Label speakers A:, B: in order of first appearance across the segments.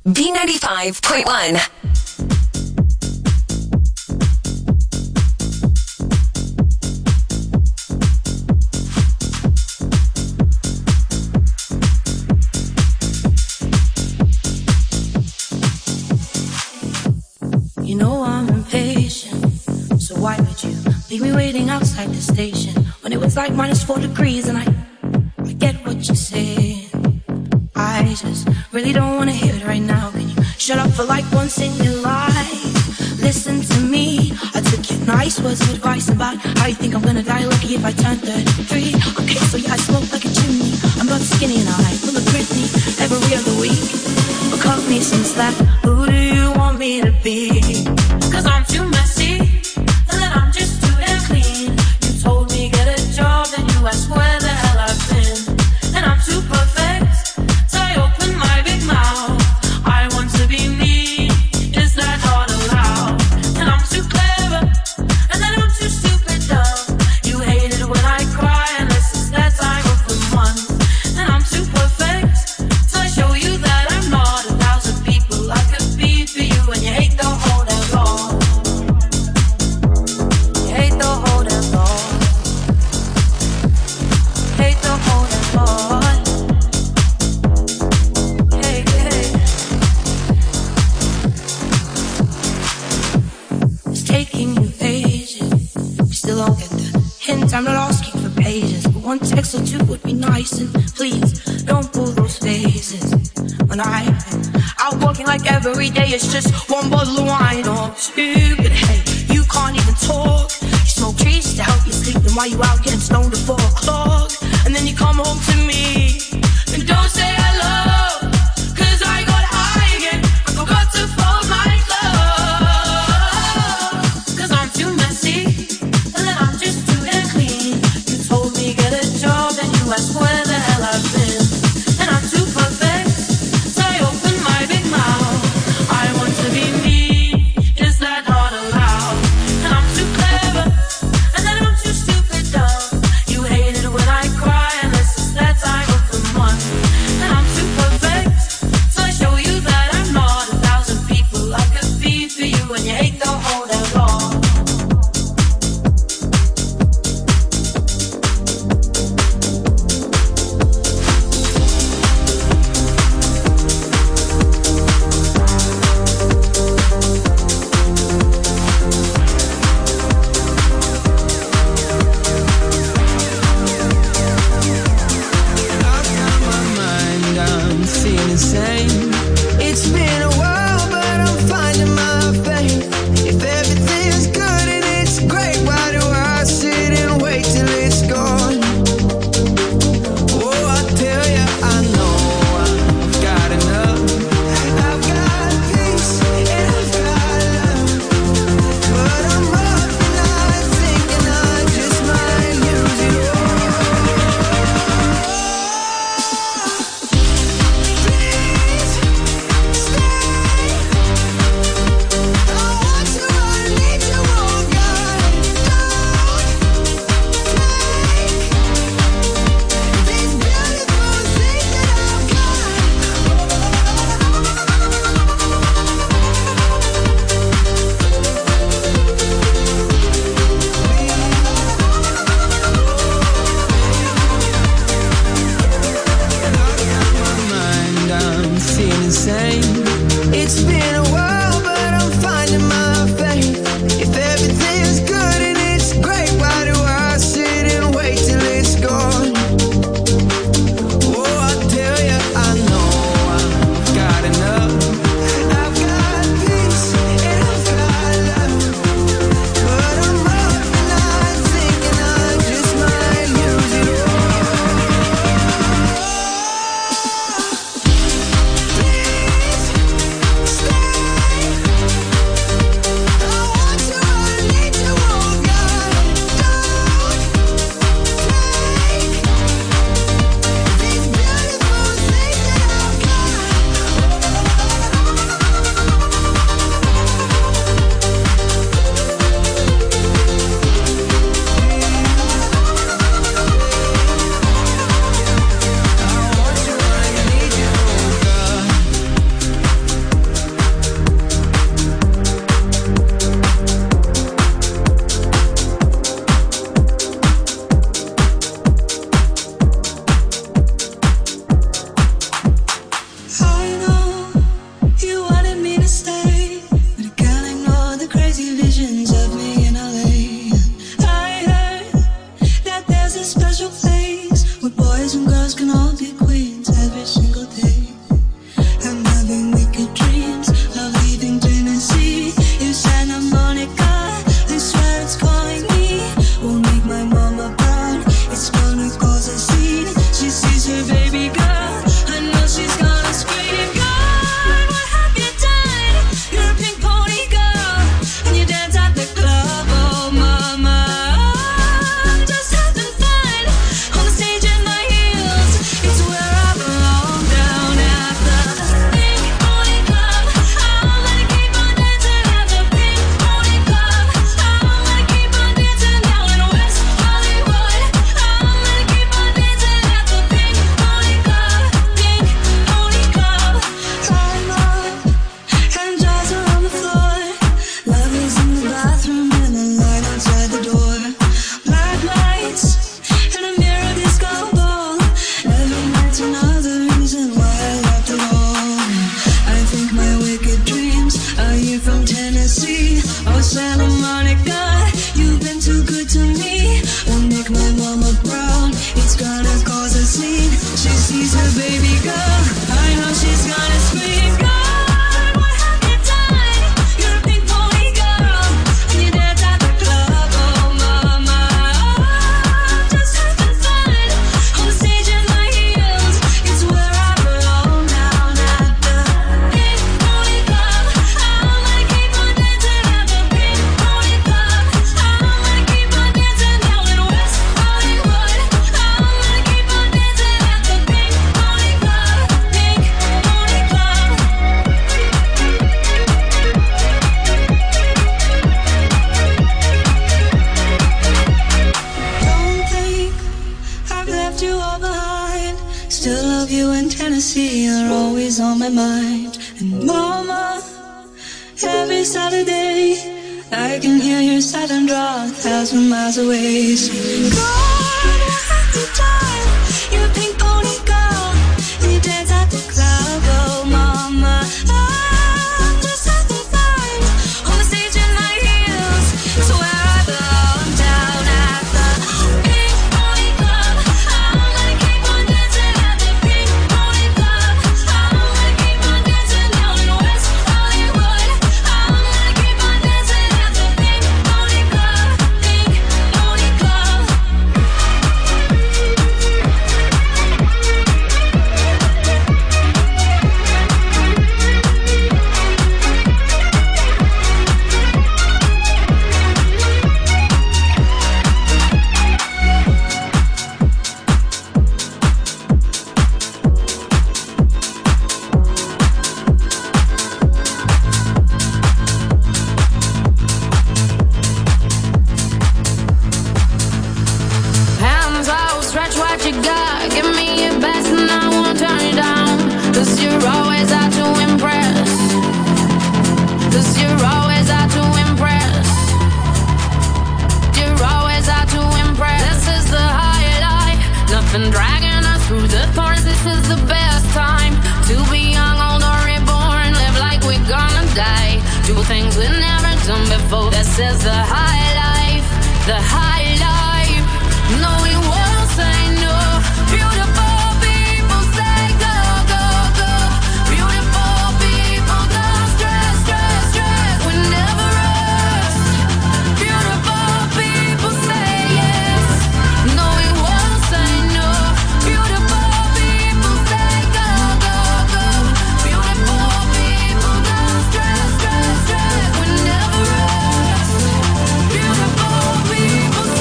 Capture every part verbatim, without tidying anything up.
A: B ninety-five point one.
B: You know I'm impatient, so why would you leave me waiting outside the station when it was like minus four degrees and I, I get what you're saying. I just really don't want to hear it right now. Can you shut up for like once in your life? Listen to me, I took your nice words of advice about how you think I'm gonna die lucky if I turn thirty-three. Okay, so yeah, I smoke like a chimney, I'm not skinny and I full of Britney every other week. But cut me some slack, who do you want me to be? Cause I'm too messy, and then I'm just too damn clean. You told me get a job, then you asked where the hell I've been. And I'm too perfect, so I open my big mouth. I want to be me, is that not allowed? And I'm too clever, and then I'm too stupid dumb. You hate it when I cry, and this is that I go for months. And I'm too perfect, so I show you that I'm not a thousand people I could be for you. And you hate the whole damn law. You hate the whole damn law. Hate the whole damn law. Hey, hey. It's taking you ages. We still don't get the hint. I'm not asking for pages, but one text or two would be nice. And please don't pull those faces when I've been out walking like every day. It's just one bottle of wine or two. But hey, you can't even talk. You smoke trees to help you sleep. And while you out getting stoned at four o'clock, and then you come home to me and don't say hello. Cause I got high again, I forgot to fold my clothes. Cause I'm too messy, and then I'm just too damn clean. You told me get a job, then you asked where the hell I've been. And I'm too perfect, so I open my big mouth. I want to be me, is that not allowed? And I'm too clever, and then I'm too stupid dumb. You hate it when I cry, and this is that I go for months. And I'm too perfect, so I show you that I'm not a thousand people I could be for you. And you hate the whole damn law.
C: It's been a while, but I'm finding my faith. If everything's good and it's great, why do I sit and wait till it's gone? Oh, I tell ya, I know I've got enough. I've got peace and I've got love, but I'm up and I'm thinking I just might lose it all. It's been a while, but I'm finding my faith. If everything's good and it's great, why do I sit and wait till it's gone? Oh, I tell ya, I know I've got enough. I've got peace and I've got love, but I'm up and I'm thinking I just might lose it all. Please stay. think my wicked dreams are you from Tennessee or Santa Monica. You've been too good to me. Won't make my mama proud. It's gonna cause a scene. She sees her baby girl. I know she's gonna scream. God, what have you done? You're a pink pony girl, and you dance at the club. Oh mama, I'm just having fun on the stage in my heels. It's where I belong down at the pink pony club. I'm gonna keep on dancing at the pink pony club. I'm gonna keep on dancing down in West Hollywood. I'm gonna keep on dancing at the pink pony club. Pink pony club. Don't think I've left you all behind. Still love you in Tennessee. You're always on my mind. And mama, every Saturday I can hear your southern drawl a thousand miles away. Sing, God, what have you done? You're a pink pony girl, and you dance at the club. Oh mama, I'm just having fun on the stage in my heels. It's where I belong down at the pink pony club. I'm gonna keep on dancing at the pink pony club. I'm gonna keep on dancing down in West Hollywood. I'm gonna keep on dancing at the pink pony club. Pink pony club.
D: Hands out, stretch what you got. Give me your best and I won't turn you down. Cause you're always out to impress. Cause you're always out to impress. You're always out to impress. This is the high life. Nothing dragging us through the thorns. This is the best time to be young, old or reborn. Live like we're gonna die. Do things we've never done before. This is the high life. The high life. No, we won't say no. Beautiful people say go, go, go. Beautiful people don't stress, stress, stress. We never rest. Beautiful people say yes. No, we won't say no. Beautiful people say go, go, go. Beautiful people don't stress, stress, stress. We never rest. Beautiful people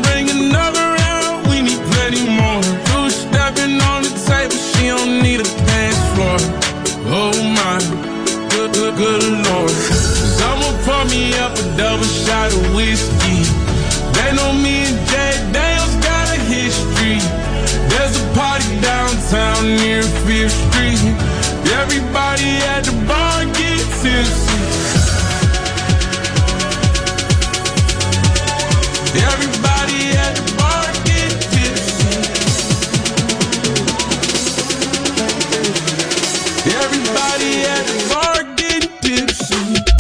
C: bring another round, we need plenty more. Two stepping on the table, she don't need a dance floor. Oh my, good, good, good Lord. Someone pour me up a double shot of whiskey. They know me and Jay Daniels got a history. There's a party downtown near Fifth Street. Everybody at the bar get tipsy. Everybody at the bar get tipsy. Everybody at the bar get tipsy.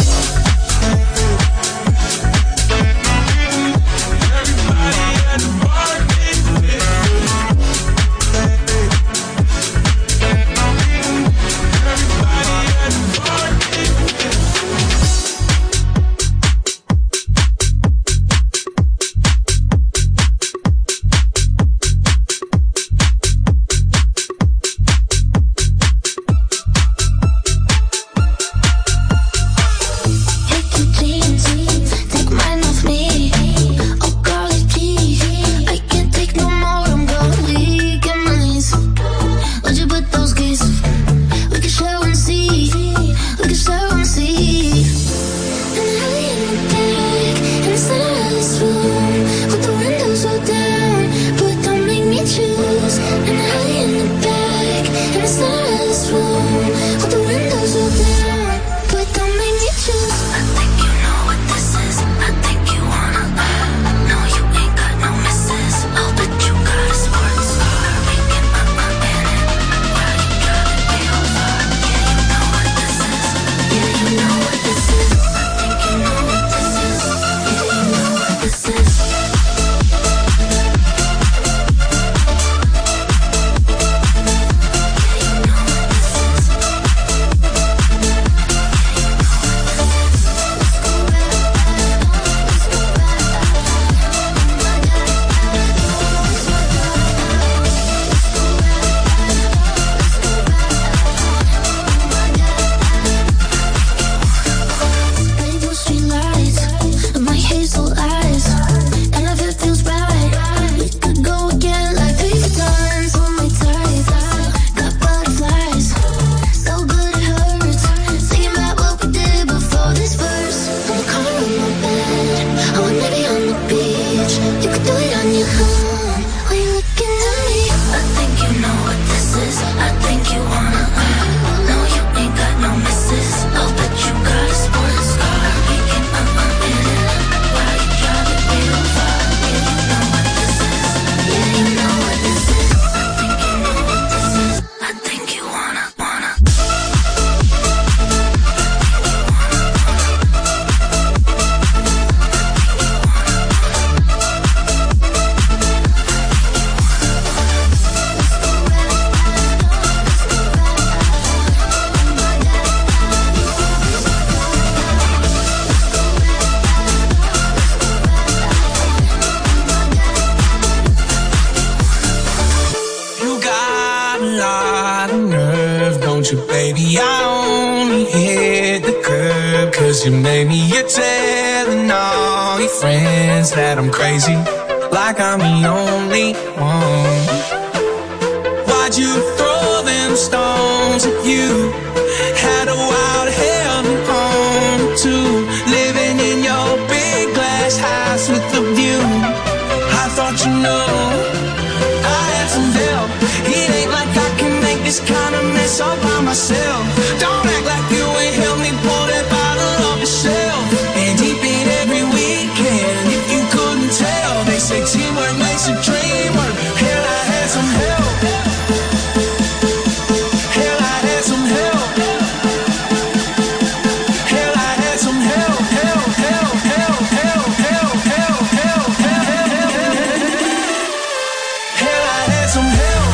C: Everybody at the bar get tipsy. Everybody at the bar get
E: you, baby, I only hit the curb 'cause you made me. You're telling all your friends that I'm crazy, like I'm the only one. Why'd you throw them stones at you? Had a wild hell home too, living in your big glass house with the view. I thought you know I had some help. It ain't like I can make this kind of mess all by myself. Don't act like you ain't helped me pull that bottle off the shelf. And deep in every weekend, if you couldn't tell, they say teamwork makes the dream work. Hell, I had some help. Hell, I had some help. Hell, I had some help. Help, help, help, help, help, help, help, help, help. Hell, I had some help.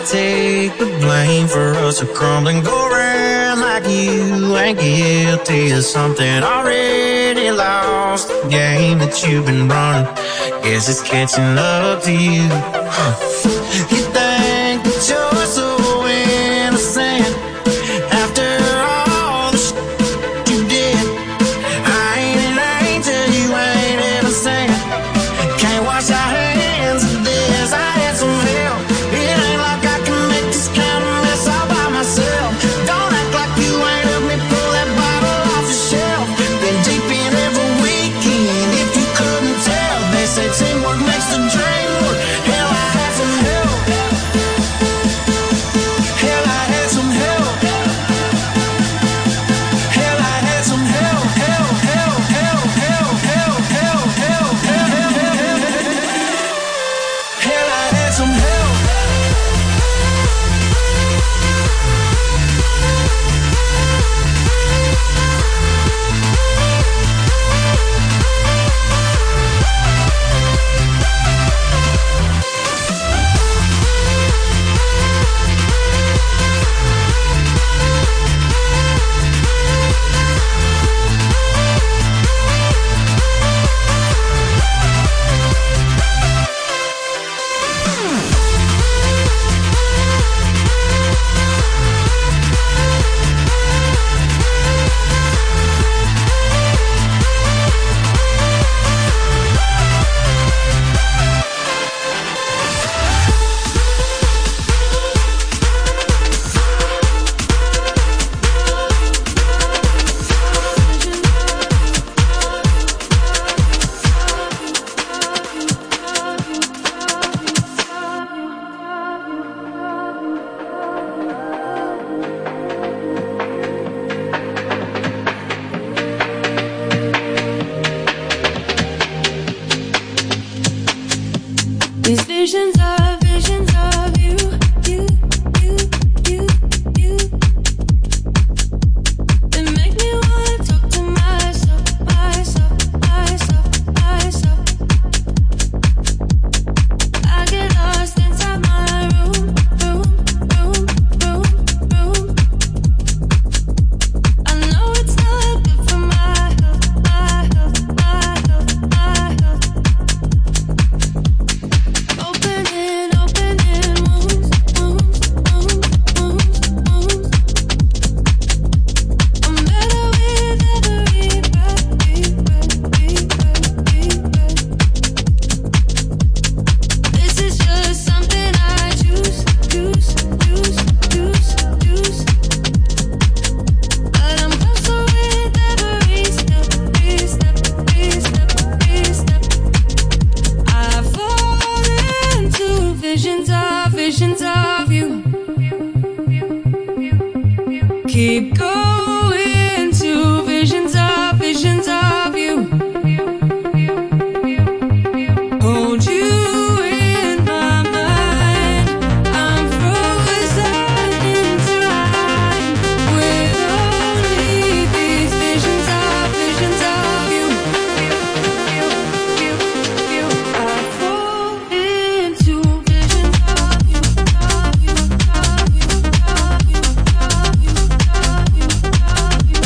E: take the blame for us to crumble and go around like you ain't guilty of something already lost. The game that you've been running, guess it's catching up to you. Huh. You think that you're so innocent after all the shit you did. I ain't an angel, you ain't ever saint. Can't wash our hands of this. I had some help. It ain't like I can make this kind of mess all by myself. Don't act like you ain't helped me pull that bottle off the shelf. Been deep in every weekend, if you couldn't tell. They say teamwork makes the dream work. Hell, I had some help. Hell, I had some help. Hell, I had some help. Help, help, help, help, help, help, help, help, help, help. Hell, I had some help.
B: These visions are visions of you, you, you, you, you. They make me wanna talk to myself, myself, myself, myself. I get lost inside my room, room, room, room, room. I know it's not good for my health, my health, my health, my health. Opening, opening wounds, wounds, wounds, wounds, wounds. I'm better with every breath, deep breath, deep breath, deep breath. This is just something I choose, choose, choose, choose, choose. But I'm closer with every step, every step, every step, every step. I fall into visions of, visions of you. Keep going to visions of, visions of you. Hold you in my mind. I'm frozen in time with only these visions of, visions of you. I fall into visions of you, of you, of you, of you, of you, of you, of you,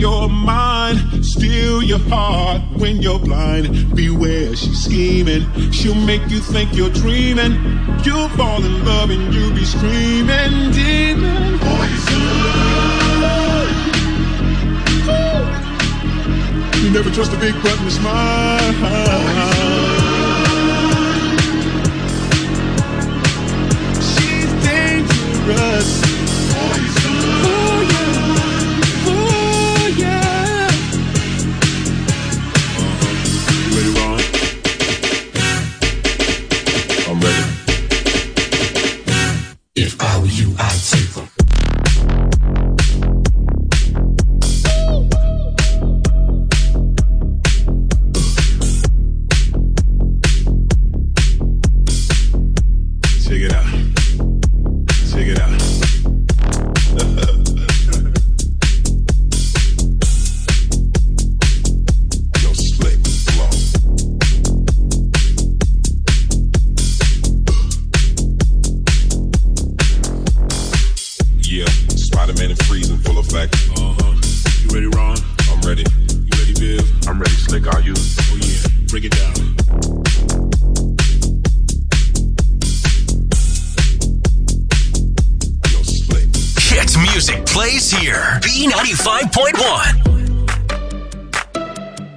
F: your mind, steal your heart when you're blind. Beware, she's scheming. She'll make you think you're dreaming. You'll fall in love and you'll be screaming, demon. Poison. You never trust a big button, it's mine. She's dangerous. Poison. Oh yeah, oh yeah. Uh-huh. You ready, Ron? I'm ready.
G: If I were you, I'd take them.
F: Check it out. Check it out. Yo, slick, flow. Yeah, Spider-Man and freezing full effect. Uh-huh. You ready, Ron? I'm ready. You ready, Viv? I'm ready, Slick. Are you? Oh yeah. Break it down.
H: Hit music plays here. B ninety-five point one.